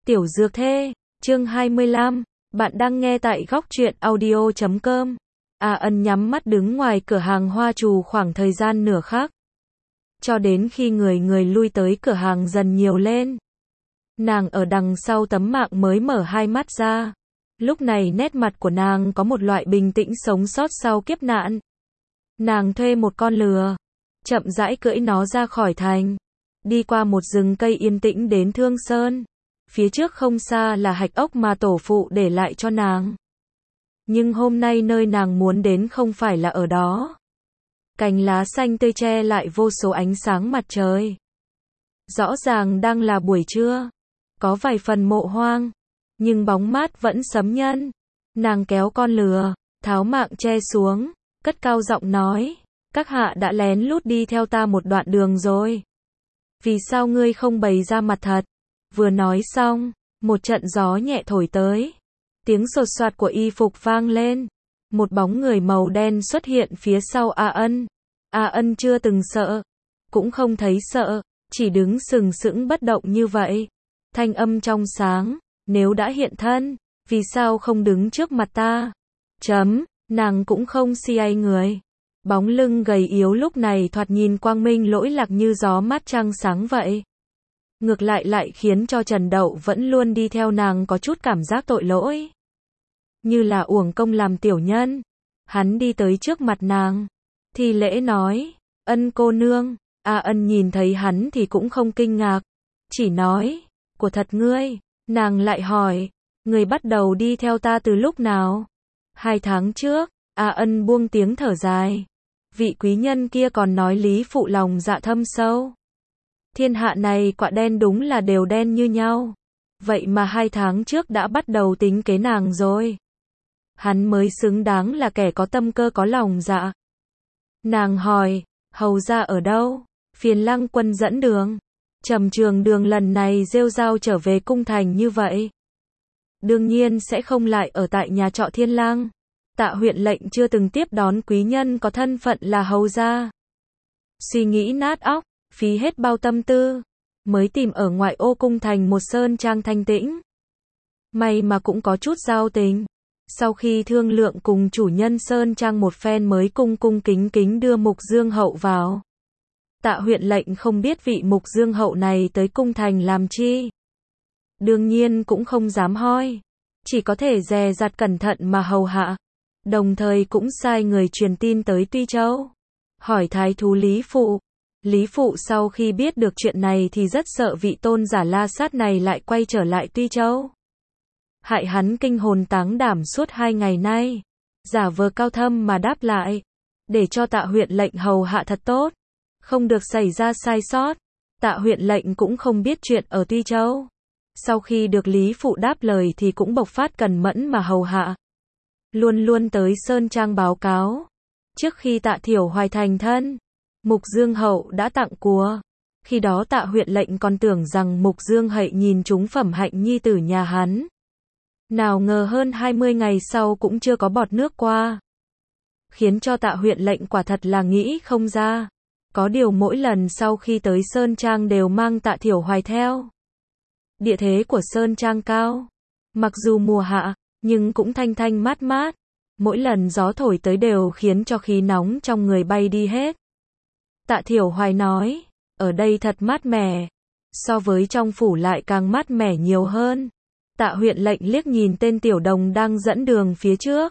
Tiểu Dược Thê, chương 25, bạn đang nghe tại góc truyện audio.com. A Ân nhắm mắt đứng ngoài cửa hàng hoa trù khoảng thời gian nửa khắc. Cho đến khi người lui tới cửa hàng dần nhiều lên. Nàng ở đằng sau tấm mạng mới mở hai mắt ra. Lúc này nét mặt của nàng có một loại bình tĩnh sống sót sau kiếp nạn. Nàng thuê một con lừa, chậm rãi cưỡi nó ra khỏi thành, đi qua một rừng cây yên tĩnh đến Thương Sơn. Phía trước không xa là hạch ốc mà tổ phụ để lại cho nàng. Nhưng hôm nay nơi nàng muốn đến không phải là ở đó. Cành lá xanh tươi che lại vô số ánh sáng mặt trời. Rõ ràng đang là buổi trưa, có vài phần mộ hoang, nhưng bóng mát vẫn sấm nhân. Nàng kéo con lừa, tháo mạng che xuống, cất cao giọng nói, các hạ đã lén lút đi theo ta một đoạn đường rồi. Vì sao ngươi không bày ra mặt thật? Vừa nói xong, một trận gió nhẹ thổi tới. Tiếng sột soạt của y phục vang lên. Một bóng người màu đen xuất hiện phía sau A Ân. A Ân chưa từng sợ, cũng không thấy sợ, chỉ đứng sừng sững bất động như vậy. Thanh âm trong sáng, nếu đã hiện thân, vì sao không đứng trước mặt ta? Nàng cũng không si người. Bóng lưng gầy yếu lúc này thoạt nhìn quang minh lỗi lạc như gió mát trăng sáng vậy. Ngược lại khiến cho Trần Đậu vẫn luôn đi theo nàng có chút cảm giác tội lỗi. Như là uổng công làm tiểu nhân. Hắn đi tới trước mặt nàng, thi lễ nói, Ân cô nương. A Ân nhìn thấy hắn thì cũng không kinh ngạc, chỉ nói, của thật ngươi. Nàng lại hỏi, người bắt đầu đi theo ta từ lúc nào? 2 tháng trước. A Ân buông tiếng thở dài. Vị quý nhân kia còn nói Lý phụ lòng dạ thâm sâu. Thiên hạ này quạ đen đúng là đều đen như nhau. Vậy mà 2 tháng trước đã bắt đầu tính kế nàng rồi. Hắn mới xứng đáng là kẻ có tâm cơ có lòng dạ. Nàng hỏi, hầu ra ở đâu? Phiền Lăng Quân dẫn đường. Trầm Trường Đường lần này rêu rao trở về cung thành như vậy. Đương nhiên sẽ không lại ở tại nhà trọ Thiên Lang. Tạ huyện lệnh chưa từng tiếp đón quý nhân có thân phận là hầu gia. Suy nghĩ nát óc, phí hết bao tâm tư, mới tìm ở ngoại ô cung thành một sơn trang thanh tĩnh. May mà cũng có chút giao tình. Sau khi thương lượng cùng chủ nhân sơn trang một phen mới cung kính đưa Mục Dương Hậu vào. Tạ huyện lệnh không biết vị Mục Dương Hậu này tới cung thành làm chi. Đương nhiên cũng không dám hoi, chỉ có thể dè dặt cẩn thận mà hầu hạ. Đồng thời cũng sai người truyền tin tới Tuy Châu, hỏi thái thú Lý Phụ. Lý Phụ sau khi biết được chuyện này thì rất sợ vị tôn giả La Sát này lại quay trở lại Tuy Châu. Hại hắn kinh hồn táng đảm suốt 2 ngày nay. Giả vờ cao thâm mà đáp lại, để cho Tạ huyện lệnh hầu hạ thật tốt, không được xảy ra sai sót. Tạ huyện lệnh cũng không biết chuyện ở Tuy Châu. Sau khi được Lý Phụ đáp lời thì cũng bộc phát cẩn mẫn mà hầu hạ. Luôn tới sơn trang báo cáo. Trước khi Tạ Thiểu Hoài thành thân, Mục Dương Hậu đã tặng của. Khi đó Tạ huyện lệnh còn tưởng rằng Mục Dương Hậu nhìn trúng phẩm hạnh nhi tử nhà hắn. Nào ngờ hơn 20 ngày sau cũng chưa có bọt nước qua. Khiến cho Tạ huyện lệnh quả thật là nghĩ không ra. Có điều mỗi lần sau khi tới sơn trang đều mang Tạ Thiểu Hoài theo. Địa thế của sơn trang cao, mặc dù mùa hạ, nhưng cũng thanh mát. Mỗi lần gió thổi tới đều khiến cho khí nóng trong người bay đi hết. Tạ Thiểu Hoài nói, ở đây thật mát mẻ, so với trong phủ lại càng mát mẻ nhiều hơn. Tạ huyện lệnh liếc nhìn tên tiểu đồng đang dẫn đường phía trước.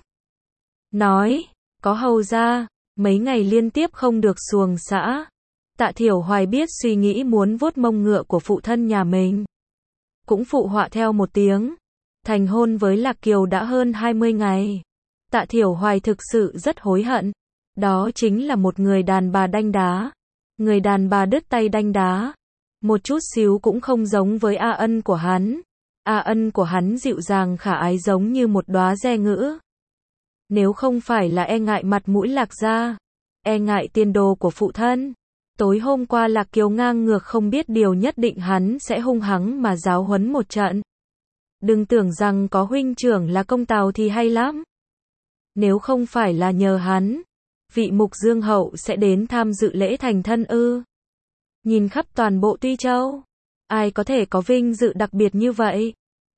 Nói, có hầu ra, mấy ngày liên tiếp không được xuồng xã. Tạ Thiểu Hoài biết suy nghĩ muốn vuốt mông ngựa của phụ thân nhà mình. Cũng phụ họa theo một tiếng. Thành hôn với Lạc Kiều đã hơn 20 ngày. Tạ Thiểu Hoài thực sự rất hối hận. Đó chính là một người đàn bà đanh đá. Người đàn bà đứt tay đanh đá. Một chút xíu cũng không giống với A Ân của hắn. A Ân của hắn dịu dàng khả ái giống như một đóa re ngữ. Nếu không phải là e ngại mặt mũi Lạc gia, e ngại tiền đồ của phụ thân, tối hôm qua Lạc Kiều ngang ngược không biết điều nhất định hắn sẽ hung hăng mà giáo huấn một trận. Đừng tưởng rằng có huynh trưởng là công tào thì hay lắm. Nếu không phải là nhờ hắn, vị Mục Dương Hậu sẽ đến tham dự lễ thành thân ư? Nhìn khắp toàn bộ Tuy Châu, ai có thể có vinh dự đặc biệt như vậy?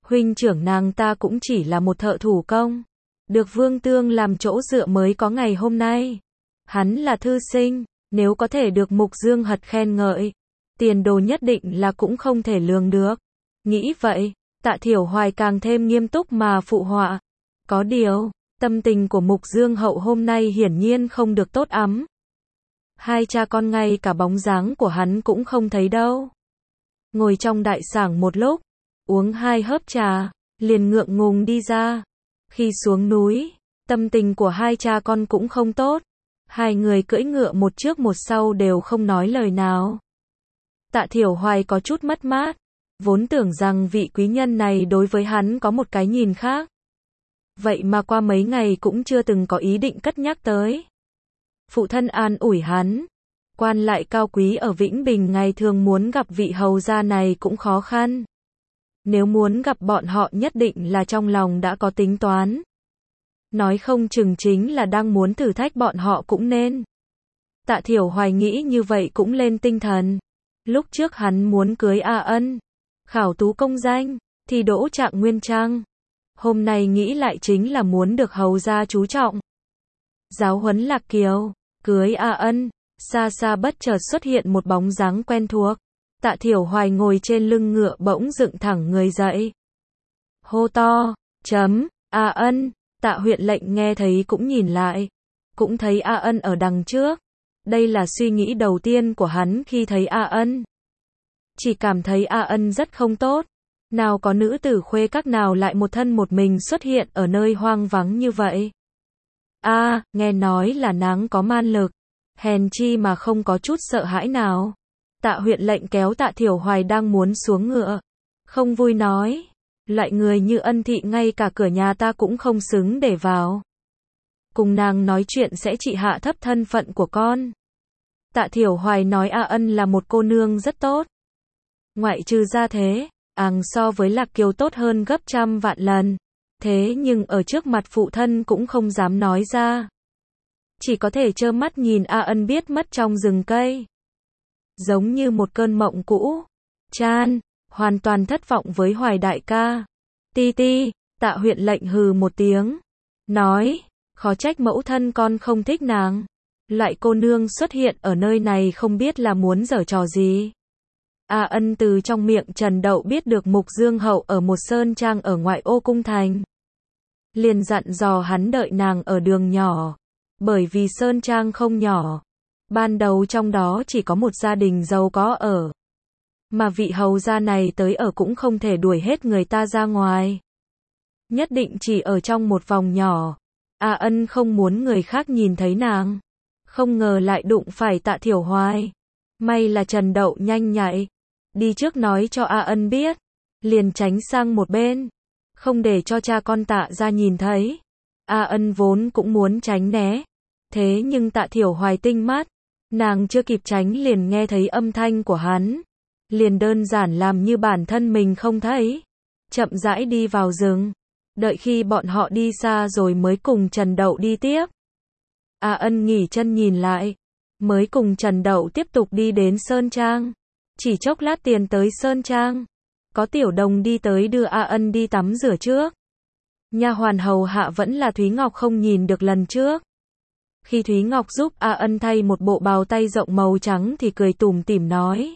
Huynh trưởng nàng ta cũng chỉ là một thợ thủ công, được Vương Tương làm chỗ dựa mới có ngày hôm nay. Hắn là thư sinh, nếu có thể được Mục Dương Hật khen ngợi, tiền đồ nhất định là cũng không thể lường được. Nghĩ vậy, Tạ Thiểu Hoài càng thêm nghiêm túc mà phụ họa. Có điều, tâm tình của Mục Dương Hậu hôm nay hiển nhiên không được tốt ắm. Hai cha con ngay cả bóng dáng của hắn cũng không thấy đâu. Ngồi trong đại sảnh một lúc, uống 2 hớp trà, liền ngượng ngùng đi ra. Khi xuống núi, tâm tình của hai cha con cũng không tốt. Hai người cưỡi ngựa một trước một sau đều không nói lời nào. Tạ Thiểu Hoài có chút mất mát, vốn tưởng rằng vị quý nhân này đối với hắn có một cái nhìn khác. Vậy mà qua mấy ngày cũng chưa từng có ý định cất nhắc tới. Phụ thân an ủi hắn, quan lại cao quý ở Vĩnh Bình ngày thường muốn gặp vị hầu gia này cũng khó khăn. Nếu muốn gặp bọn họ nhất định là trong lòng đã có tính toán. Nói không chừng chính là đang muốn thử thách bọn họ cũng nên. Tạ Thiểu Hoài nghĩ như vậy cũng lên tinh thần. Lúc trước hắn muốn cưới A Ân, khảo tú công danh, thì đỗ trạng nguyên trang. Hôm nay nghĩ lại chính là muốn được hầu gia chú trọng. Giáo huấn Lạc Kiều, cưới A Ân, xa xa bất chợt xuất hiện một bóng dáng quen thuộc. Tạ Thiểu Hoài ngồi trên lưng ngựa bỗng dựng thẳng người dậy. Hô to, A Ân, Tạ huyện lệnh nghe thấy cũng nhìn lại. Cũng thấy A Ân ở đằng trước. Đây là suy nghĩ đầu tiên của hắn khi thấy A Ân. Chỉ cảm thấy A Ân rất không tốt. Nào có nữ tử khuê các nào lại một thân một mình xuất hiện ở nơi hoang vắng như vậy. Nghe nói là nàng có man lực. Hèn chi mà không có chút sợ hãi nào. Tạ huyện lệnh kéo Tạ Thiểu Hoài đang muốn xuống ngựa. Không vui nói. Loại người như Ân thị ngay cả cửa nhà ta cũng không xứng để vào. Cùng nàng nói chuyện sẽ trị hạ thấp thân phận của con. Tạ Thiểu Hoài nói A Ân là một cô nương rất tốt. Ngoại trừ ra thế, so với Lạc Kiều tốt hơn gấp trăm vạn lần. Thế nhưng ở trước mặt phụ thân cũng không dám nói ra. Chỉ có thể trơ mắt nhìn A Ân biết mất trong rừng cây. Giống như một cơn mộng cũ. Chan, hoàn toàn thất vọng với Hoài đại ca. Ti, Tạ huyện lệnh hừ một tiếng. Nói, khó trách mẫu thân con không thích nàng. Loại cô nương xuất hiện ở nơi này không biết là muốn giở trò gì. A Ân từ trong miệng Trần Đậu biết được Mục Dương Hậu ở một sơn trang ở ngoại ô cung thành. Liền dặn dò hắn đợi nàng ở đường nhỏ. Bởi vì sơn trang không nhỏ. Ban đầu trong đó chỉ có một gia đình giàu có ở. Mà vị hầu gia này tới ở cũng không thể đuổi hết người ta ra ngoài. Nhất định chỉ ở trong một vòng nhỏ. A Ân không muốn người khác nhìn thấy nàng. Không ngờ lại đụng phải Tạ Thiểu Hoài. May là Trần Đậu nhanh nhạy. Đi trước nói cho A Ân biết. Liền tránh sang một bên. Không để cho cha con Tạ ra nhìn thấy. A Ân vốn cũng muốn tránh né. Thế nhưng Tạ Thiểu Hoài tinh mắt. Nàng chưa kịp tránh liền nghe thấy âm thanh của hắn. Liền đơn giản làm như bản thân mình không thấy. Chậm rãi đi vào rừng. Đợi khi bọn họ đi xa rồi mới cùng Trần Đậu đi tiếp. A Ân nghỉ chân nhìn lại. Mới cùng Trần Đậu tiếp tục đi đến Sơn Trang. Chỉ chốc lát tiền tới Sơn Trang. Có tiểu đồng đi tới đưa A Ân đi tắm rửa trước. Nha hoàn hầu hạ vẫn là Thúy Ngọc không nhìn được lần trước. Khi Thúy Ngọc giúp A Ân thay một bộ bào tay rộng màu trắng thì cười tủm tỉm nói.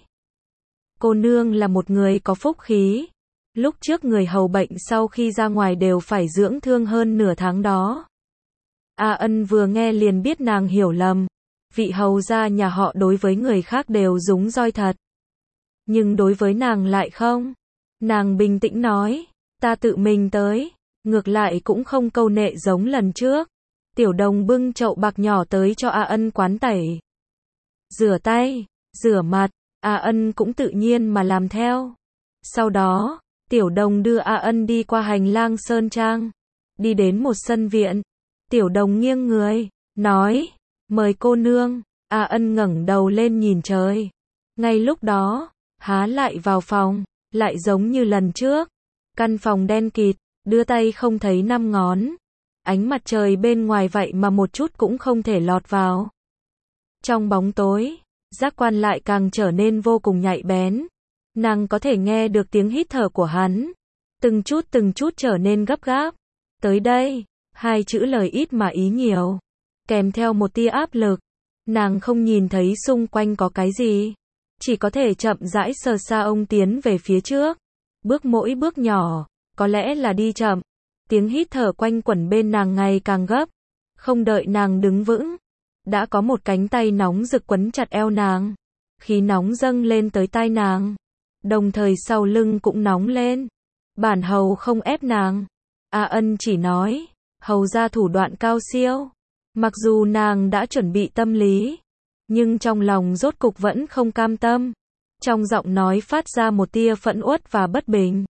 Cô nương là một người có phúc khí. Lúc trước người hầu bệnh sau khi ra ngoài đều phải dưỡng thương hơn nửa tháng đó. A Ân vừa nghe liền biết nàng hiểu lầm. Vị hầu gia nhà họ đối với người khác đều rúng roi thật. Nhưng đối với nàng lại không. Nàng bình tĩnh nói. Ta tự mình tới. Ngược lại cũng không câu nệ giống lần trước. Tiểu đồng bưng chậu bạc nhỏ tới cho A Ân quán tẩy. Rửa tay, rửa mặt. A Ân cũng tự nhiên mà làm theo. Sau đó, tiểu đồng đưa A Ân đi qua hành lang Sơn Trang. Đi đến một sân viện. Tiểu đồng nghiêng người, nói, mời cô nương. A Ân ngẩng đầu lên nhìn trời. Ngay lúc đó, há lại vào phòng, lại giống như lần trước. Căn phòng đen kịt, đưa tay không thấy năm ngón. Ánh mặt trời bên ngoài vậy mà một chút cũng không thể lọt vào. Trong bóng tối, giác quan lại càng trở nên vô cùng nhạy bén. Nàng có thể nghe được tiếng hít thở của hắn. từng chút trở nên gấp gáp. Tới đây, hai chữ lời ít mà ý nhiều, kèm theo một tia áp lực. Nàng không nhìn thấy xung quanh có cái gì, chỉ có thể chậm rãi sờ xa ông tiến về phía trước. Bước mỗi bước nhỏ, có lẽ là đi chậm. Tiếng hít thở quanh quẩn bên nàng ngày càng gấp. Không đợi nàng đứng vững, đã có một cánh tay nóng rực quấn chặt eo nàng. Khí nóng dâng lên tới tai nàng, đồng thời sau lưng cũng nóng lên. Bản hầu không ép nàng. A Ân chỉ nói, hầu ra thủ đoạn cao siêu. Mặc dù nàng đã chuẩn bị tâm lý, nhưng trong lòng rốt cục vẫn không cam tâm. Trong giọng nói phát ra một tia phẫn uất và bất bình.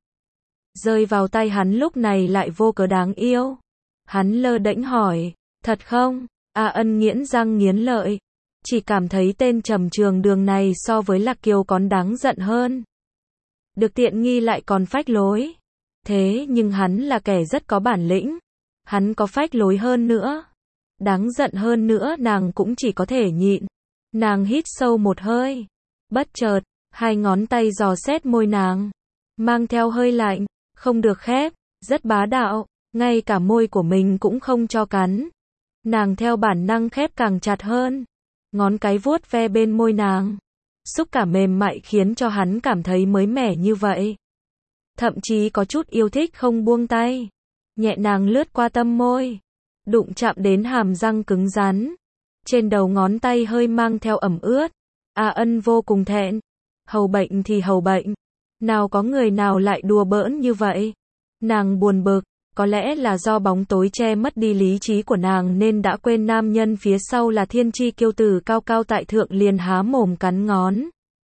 Rơi vào tay hắn lúc này lại vô cớ đáng yêu. Hắn lơ đễnh hỏi, thật không? A Ân nghiến răng nghiến lợi, chỉ cảm thấy tên Trầm Trường Đường này so với Lạc Kiều còn đáng giận hơn. Được tiện nghi lại còn phách lối. Thế nhưng hắn là kẻ rất có bản lĩnh. Hắn có phách lối hơn nữa, đáng giận hơn nữa nàng cũng chỉ có thể nhịn. Nàng hít sâu một hơi. Bất chợt, hai ngón tay dò xét môi nàng, mang theo hơi lạnh, không được khép, rất bá đạo, ngay cả môi của mình cũng không cho cắn. Nàng theo bản năng khép càng chặt hơn, ngón cái vuốt ve bên môi nàng. Xúc cảm mềm mại khiến cho hắn cảm thấy mới mẻ như vậy. Thậm chí có chút yêu thích không buông tay. Nhẹ nàng lướt qua tâm môi, đụng chạm đến hàm răng cứng rắn. Trên đầu ngón tay hơi mang theo ẩm ướt. A Ân vô cùng thẹn. Hầu bệnh thì hầu bệnh, nào có người nào lại đùa bỡn như vậy. Nàng buồn bực, có lẽ là do bóng tối che mất đi lý trí của nàng nên đã quên nam nhân phía sau là thiên chi kiêu tử cao cao tại thượng, liền há mồm cắn ngón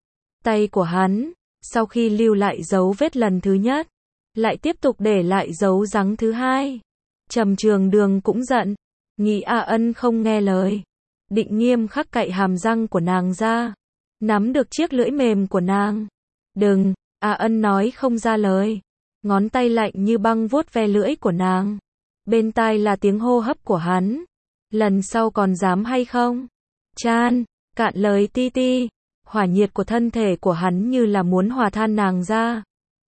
tay của hắn. Sau khi lưu lại dấu vết lần thứ nhất, lại tiếp tục để lại dấu răng thứ hai. Trầm Trường Đường cũng giận, nghĩ A Ân không nghe lời, định nghiêm khắc cạy hàm răng của nàng ra, nắm được chiếc lưỡi mềm của nàng. Đừng, A Ân nói không ra lời, ngón tay lạnh như băng vuốt ve lưỡi của nàng. Bên tai là tiếng hô hấp của hắn. Lần sau còn dám hay không? Chan, cạn lời ti ti. Hỏa nhiệt của thân thể của hắn như là muốn hòa tan nàng ra.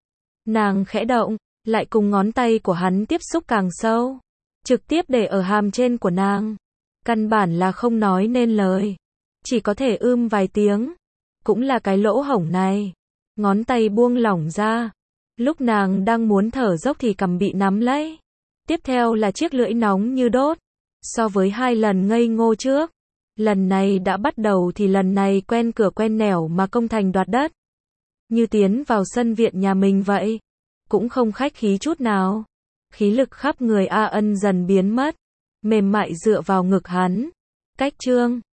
Nàng khẽ động, lại cùng ngón tay của hắn tiếp xúc càng sâu, trực tiếp để ở hàm trên của nàng. Căn bản là không nói nên lời, chỉ có thể vài tiếng. Cũng là cái lỗ hổng này. Ngón tay buông lỏng ra. Lúc nàng đang muốn thở dốc thì cằm bị nắm lấy. Tiếp theo là chiếc lưỡi nóng như đốt. So với hai lần ngây ngô trước, lần này đã bắt đầu thì lần này quen cửa quen nẻo mà công thành đoạt đất. Như tiến vào sân viện nhà mình vậy. Cũng không khách khí chút nào. Khí lực khắp người A Ân dần biến mất. Mềm mại dựa vào ngực hắn. Cách trương.